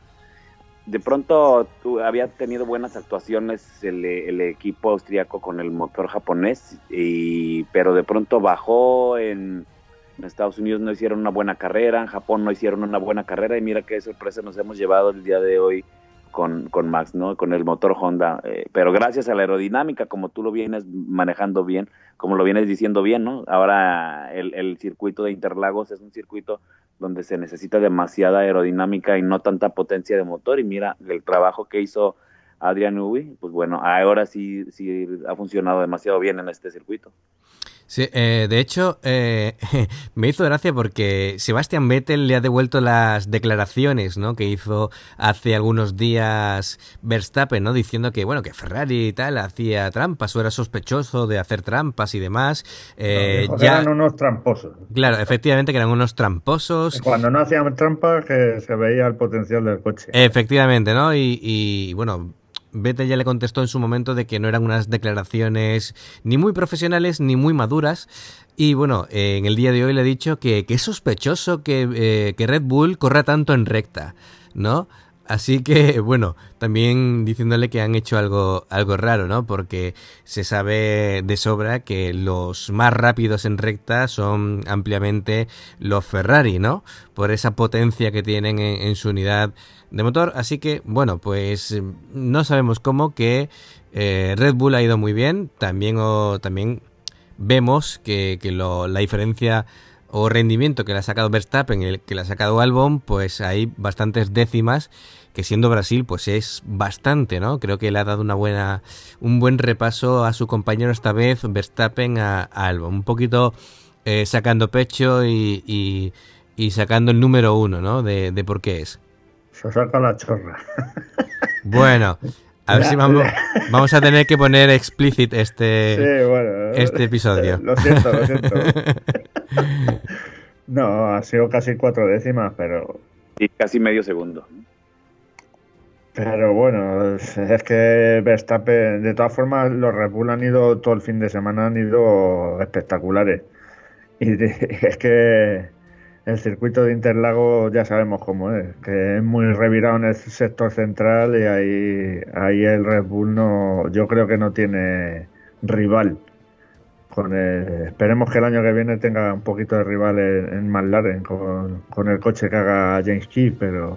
de pronto tú, había tenido buenas actuaciones el, el equipo austriaco con el motor japonés, y, pero de pronto bajó. En, en Estados Unidos no hicieron una buena carrera, en Japón no hicieron una buena carrera, y mira qué sorpresa nos hemos llevado el día de hoy con, con Max, ¿no? Con el motor Honda, eh, pero gracias a la aerodinámica, como tú lo vienes manejando bien, como lo vienes diciendo bien, ¿no? Ahora el, el circuito de Interlagos es un circuito donde se necesita demasiada aerodinámica y no tanta potencia de motor, y mira el trabajo que hizo Adrian Newey, pues bueno, ahora sí, sí ha funcionado demasiado bien en este circuito. Sí, eh, de hecho, eh, me hizo gracia porque Sebastian Vettel le ha devuelto las declaraciones, ¿no?, que hizo hace algunos días Verstappen, ¿no?, diciendo que, bueno, que Ferrari y tal hacía trampas o era sospechoso de hacer trampas y demás. Eh, no, ya... Eran unos tramposos. Claro, efectivamente que eran unos tramposos. Cuando no hacían trampas, que se veía el potencial del coche. Efectivamente, ¿no? Y, y bueno... Vettel ya le contestó en su momento de que no eran unas declaraciones ni muy profesionales ni muy maduras, y bueno, eh, en el día de hoy le he dicho que, que es sospechoso que, eh, que Red Bull corra tanto en recta, ¿no? Así que, bueno, también diciéndole que han hecho algo, algo raro, ¿no? Porque se sabe de sobra que los más rápidos en recta son ampliamente los Ferrari, ¿no? Por esa potencia que tienen en, en su unidad de motor. Así que, bueno, pues no sabemos cómo que eh, Red Bull ha ido muy bien. También, o, también vemos que, que lo, la diferencia o rendimiento que le ha sacado Verstappen y el que le ha sacado Albon, pues hay bastantes décimas, que siendo Brasil pues es bastante, ¿no? Creo que le ha dado una buena un buen repaso a su compañero esta vez, Verstappen, a, a Albon, un poquito eh, sacando pecho y, y, y sacando el número uno, ¿no? De, de por qué es. Se saca la chorra. Bueno, a ver si vamos, vamos a tener que poner explícit este, sí, bueno, este episodio. Lo siento, lo siento. No, ha sido casi cuatro décimas, pero... Y casi medio segundo. Pero bueno, es que Verstappen, de todas formas, los Red Bull han ido todo el fin de semana, han ido espectaculares. Y de, es que el circuito de Interlagos ya sabemos cómo es, que es muy revirado en el sector central, y ahí, ahí el Red Bull no, yo creo que no tiene rival. Con el, esperemos que el año que viene tenga un poquito de rival en, en McLaren con, con el coche que haga James Key, pero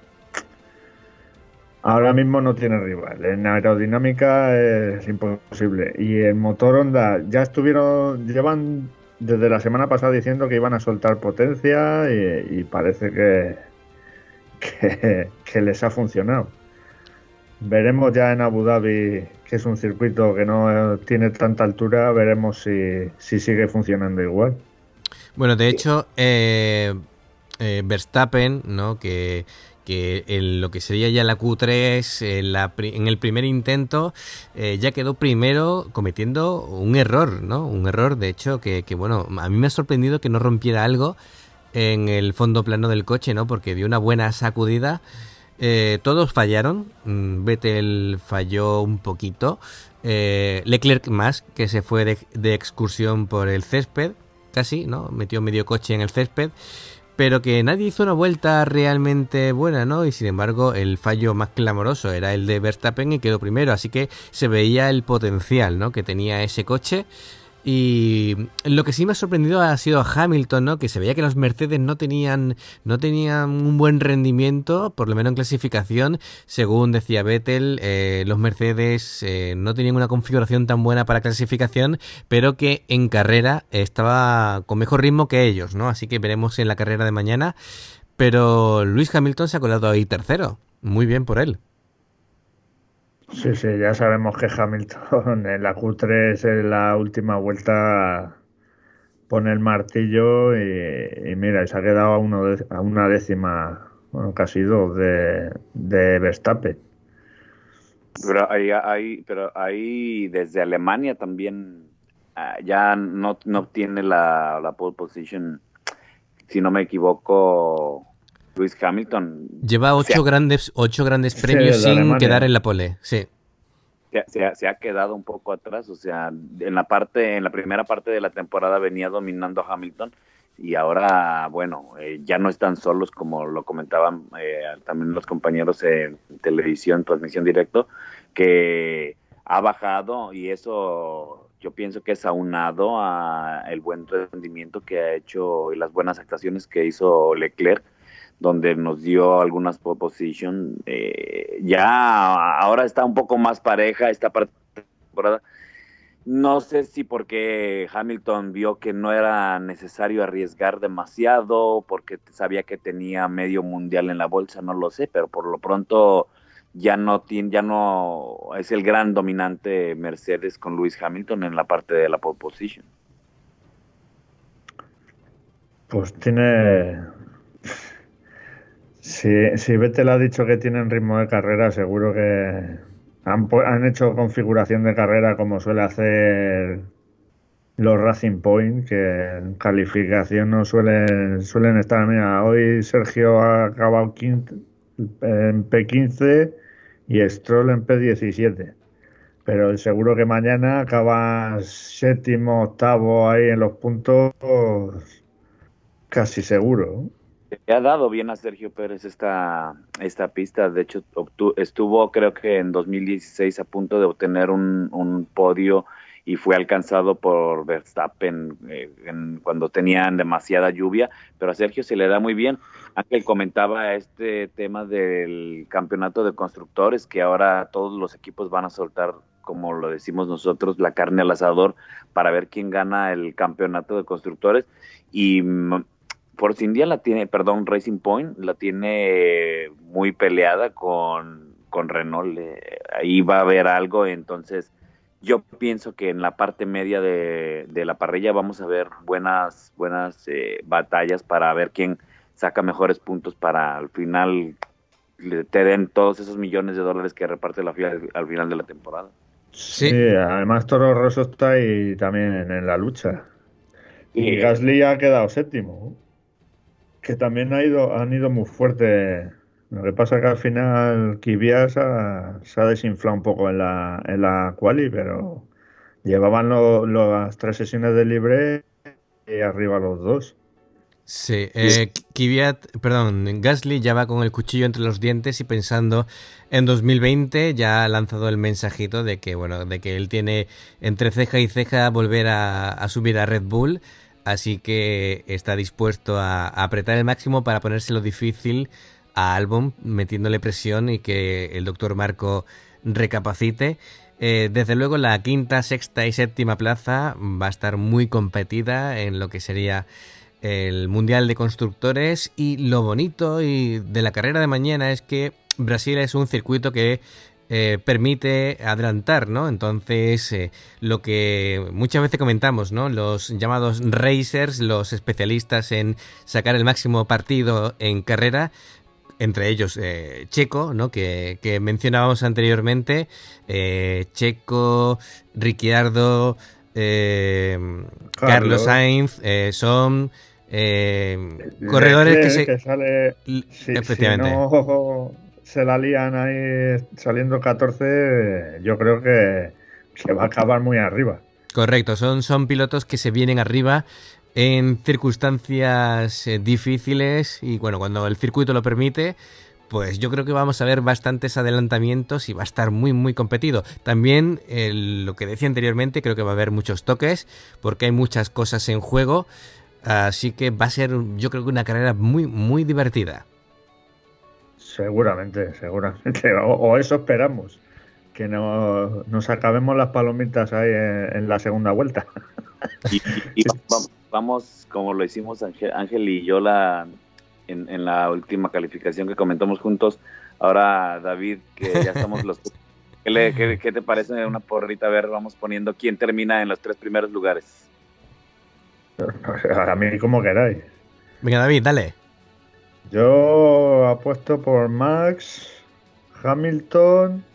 ahora mismo no tiene rival. En aerodinámica es imposible. Y el motor Honda ya estuvieron, llevan desde la semana pasada diciendo que iban a soltar potencia, y, y parece que, que, que les ha funcionado. Veremos ya en Abu Dhabi, que es un circuito que no tiene tanta altura, veremos si, si sigue funcionando igual. Bueno, de hecho, eh, eh, Verstappen, ¿no?, que, que en lo que sería ya la Q tres, en, la, en el primer intento, eh, ya quedó primero cometiendo un error, ¿no? Un error, de hecho, que, que bueno, a mí me ha sorprendido que no rompiera algo en el fondo plano del coche, ¿no? Porque dio una buena sacudida. Eh, todos fallaron. Vettel falló un poquito, eh, Leclerc más, que se fue de, de excursión por el césped, casi, ¿no? Metió medio coche en el césped, pero que nadie hizo una vuelta realmente buena, ¿no? Y sin embargo el fallo más clamoroso era el de Verstappen, y quedó primero, así que se veía el potencial, ¿no?, que tenía ese coche. Y lo que sí me ha sorprendido ha sido a Hamilton, ¿no? Que se veía que los Mercedes no tenían, no tenían un buen rendimiento, por lo menos en clasificación. Según decía Vettel, eh, los Mercedes eh, no tenían una configuración tan buena para clasificación, pero que en carrera estaba con mejor ritmo que ellos, ¿no? Así que veremos en la carrera de mañana. Pero Lewis Hamilton se ha colado ahí tercero. Muy bien por él. Sí, sí, ya sabemos que Hamilton en la Q tres en la última vuelta pone el martillo y, y mira, se ha quedado a, uno de, a una décima, bueno, casi dos de, de Verstappen. Pero ahí, ahí, pero ahí desde Alemania también uh, ya no, no obtiene la, la pole position, si no me equivoco, Lewis Hamilton. Lleva ocho, o sea, grandes, ocho grandes premios sí, sin Alemania. Quedar en la pole, sí. Se, se, ha, se ha quedado un poco atrás, o sea, en la parte, en la primera parte de la temporada venía dominando a Hamilton y ahora, bueno, eh, ya no están solos como lo comentaban eh, también los compañeros en televisión, transmisión directo, que ha bajado y eso yo pienso que es aunado a el buen rendimiento que ha hecho y las buenas actuaciones que hizo Leclerc, donde nos dio algunas pole position. Eh, ya ahora está un poco más pareja esta parte de la temporada. No sé si porque Hamilton vio que no era necesario arriesgar demasiado, porque sabía que tenía medio mundial en la bolsa, no lo sé, pero por lo pronto ya no tiene, ya no es el gran dominante Mercedes con Lewis Hamilton en la parte de la pole position. Pues tiene... Si, si Vettel ha dicho que tienen ritmo de carrera, seguro que han, han hecho configuración de carrera como suele hacer los Racing Point, que en calificación no suelen, suelen estar. Mira, hoy Sergio ha acabado quinto, en P quince y Stroll en P diecisiete. Pero seguro que mañana acaba séptimo, octavo ahí en los puntos, casi seguro. Le ha dado bien a Sergio Pérez esta, esta pista. De hecho, obtuvo, estuvo creo que en dos mil dieciséis a punto de obtener un, un podio y fue alcanzado por Verstappen eh, en, cuando tenían demasiada lluvia, pero a Sergio se le da muy bien. Ángel comentaba este tema del campeonato de constructores, que ahora todos los equipos van a soltar, como lo decimos nosotros, la carne al asador para ver quién gana el campeonato de constructores. Y Force India la tiene, perdón, Racing Point la tiene muy peleada con, con Renault. Eh, ahí va a haber algo, entonces yo pienso que en la parte media de, de la parrilla vamos a ver buenas, buenas eh, batallas para ver quién saca mejores puntos para al final te den todos esos millones de dólares que reparte la F I A al, al final de la temporada. Sí, sí, además Toro Rosso está ahí también en, en la lucha. Y sí, Gasly ha quedado séptimo, que también ha ido, han ido muy fuerte. Lo que pasa es que al final Kvyat se ha, se ha desinflado un poco en la, en la quali, pero llevaban lo, lo, las tres sesiones de libre y arriba los dos. Sí, eh, Kvyat, perdón, Gasly ya va con el cuchillo entre los dientes y pensando en dos mil veinte, ya ha lanzado el mensajito de que, bueno, de que él tiene entre ceja y ceja volver a, a subir a Red Bull. Así que está dispuesto a, a apretar el máximo para ponérselo difícil a Albon, metiéndole presión y que el doctor Marco recapacite. Eh, desde luego la quinta, sexta y séptima plaza va a estar muy competida en lo que sería el Mundial de Constructores. Y lo bonito y de la carrera de mañana es que Brasil es un circuito que Eh, permite adelantar, ¿no? Entonces, eh, lo que muchas veces comentamos, ¿no? Los llamados racers, los especialistas en sacar el máximo partido en carrera, entre ellos eh, Checo, ¿no? Que, que mencionábamos anteriormente, eh, Checo, Ricciardo, eh, Carlos. Carlos Sainz, eh, son eh, corredores que se... Que sale... sí, efectivamente. Si no se la lían ahí saliendo catorce, yo creo que, que va a acabar muy arriba. Correcto, son, son pilotos que se vienen arriba en circunstancias eh, difíciles y bueno, cuando el circuito lo permite, pues yo creo que vamos a ver bastantes adelantamientos y va a estar muy muy competido. También el, lo que decía anteriormente, creo que va a haber muchos toques porque hay muchas cosas en juego, así que va a ser, yo creo que una carrera muy muy divertida. Seguramente, seguramente, o, o eso esperamos, que no, nos acabemos las palomitas ahí en, en la segunda vuelta. Y, y, y vamos, vamos, como lo hicimos Ángel, Ángel y yo la en, en la última calificación que comentamos juntos. Ahora, David, que ya estamos los... ¿Qué, le, qué, qué te parece una porrita? A ver, vamos poniendo quién termina en los tres primeros lugares. A mí como queráis. Venga, David, dale. Yo apuesto por Max, Hamilton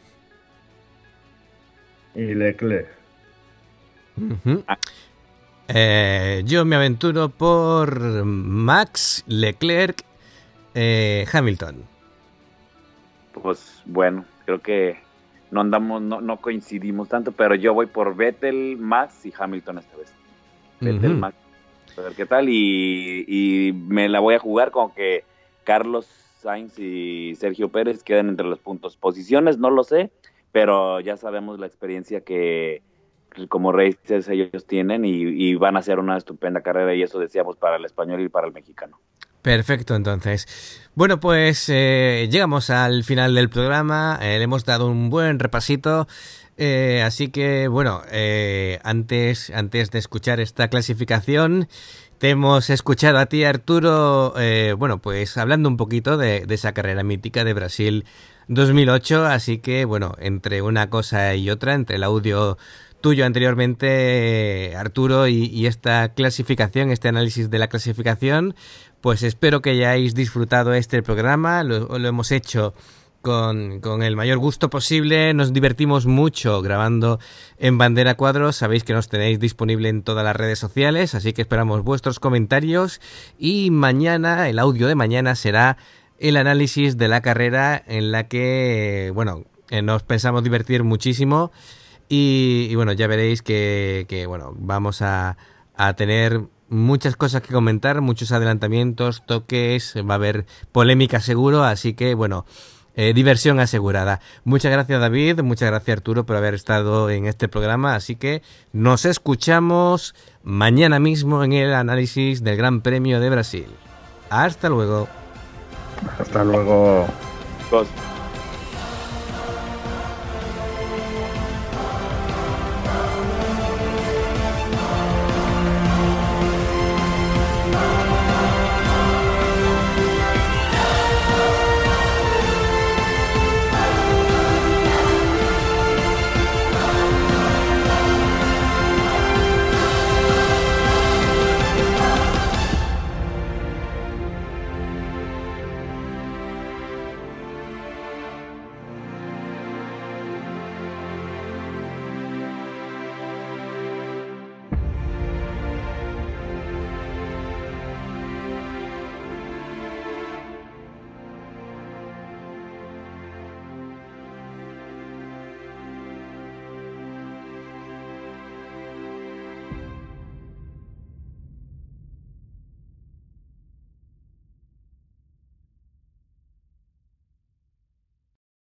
y Leclerc. Uh-huh. Eh, yo me aventuro por Max, Leclerc, eh, Hamilton. Pues bueno, creo que no andamos, no, no coincidimos tanto, pero yo voy por Vettel, Max y Hamilton esta vez. Vettel, uh-huh. Max, a ver qué tal, y, y me la voy a jugar con que Carlos Sainz y Sergio Pérez quedan entre los puntos. Posiciones no lo sé, pero ya sabemos la experiencia que como racers ellos tienen y, y van a hacer una estupenda carrera, y eso deseamos para el español y para el mexicano. Perfecto, entonces. Bueno, pues eh, llegamos al final del programa, eh, le hemos dado un buen repasito, eh, así que bueno, eh, antes, antes de escuchar esta clasificación, te hemos escuchado a ti, Arturo, eh, bueno, pues hablando un poquito de, de esa carrera mítica de Brasil dos mil ocho, así que bueno, entre una cosa y otra, entre el audio tuyo anteriormente, Arturo, y, y esta clasificación, este análisis de la clasificación, pues espero que hayáis disfrutado este programa. Lo, lo hemos hecho con, con el mayor gusto posible, nos divertimos mucho grabando en Bandera Cuadros, sabéis que nos tenéis disponible en todas las redes sociales, así que esperamos vuestros comentarios, y mañana, el audio de mañana será el análisis de la carrera en la que, bueno, nos pensamos divertir muchísimo. Y, y bueno, ya veréis que, que bueno, vamos a, a tener muchas cosas que comentar, muchos adelantamientos, toques, va a haber polémica seguro, así que bueno, eh, diversión asegurada. Muchas gracias, David, muchas gracias, Arturo, por haber estado en este programa, así que nos escuchamos mañana mismo en el análisis del Gran Premio de Brasil. Hasta luego. Hasta luego. Pues.